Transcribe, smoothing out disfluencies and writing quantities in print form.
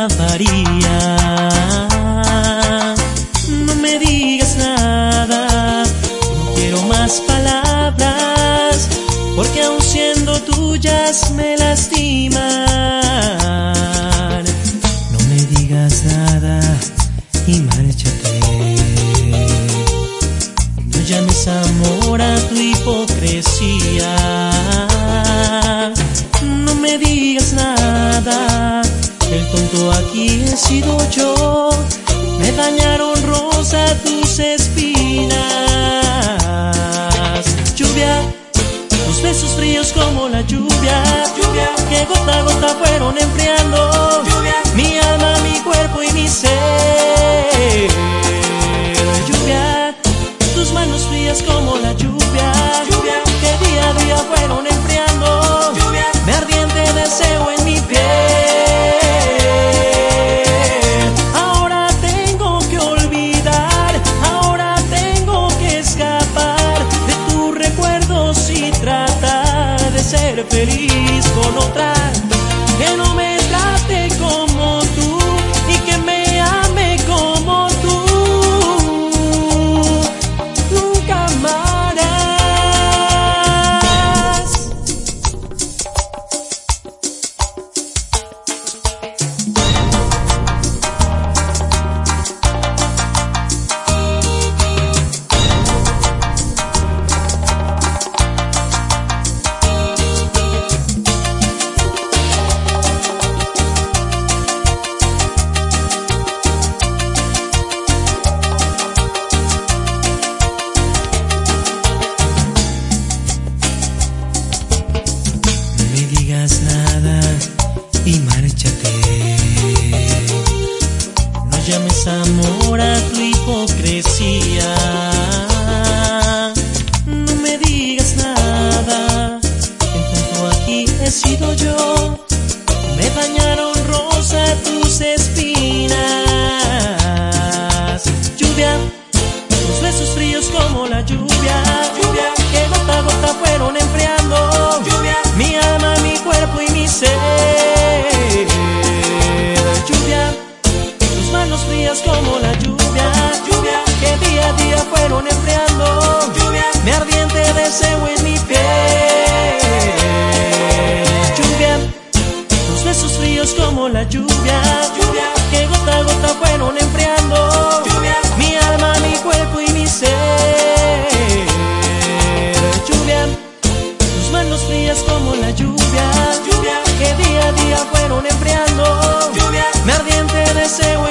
escaparía. No me digas nada, no quiero más palabras, porque aun siendo tuyas me lastiman. No me digas nada y márchate. No llames amor a tu hipocresía. No me digas nada, el tonto aquí he sido yo. Me dañaron rosa tus espinas. Lluvia, tus besos fríos como la lluvia, lluvia que gota a gota fueron enfriando, lluvia, mi alma, mi cuerpo y mi ser. Lluvia, tus manos frías como la lluvia, lluvia que día a día fueron enfriando, lluvia, mi ardiente deseo en mi piel. Ahora tengo que olvidar, ahora tengo que escapar de tus recuerdos y tratar de ser feliz con otra que no me trate como tú y que me ame como tú. Nunca amarás. Nada y márchate. No llames amor a tu hipocresía. No me digas nada, el tonto aquí he sido yo. Me dañaron rosa tus espinas. Lluvia, tus besos fríos como la lluvia, lluvia que gota a gota fueron enfriando, lluvia, mi alma, mi cuerpo y mi ser. Lluvia, tus manos frías como la lluvia, lluvia que día a día fueron enfriando, lluvia, mi ardiente deseo en mi piel. Lluvia, tus besos fríos como la lluvia, lluvia que gota a gota fueron enfriando, lluvia, mi alma, mi cuerpo y mi ser. Lluvia, tus manos frías como la lluvia, lluvia que día a día fueron enfriando, lluvia, mi ardiente deseo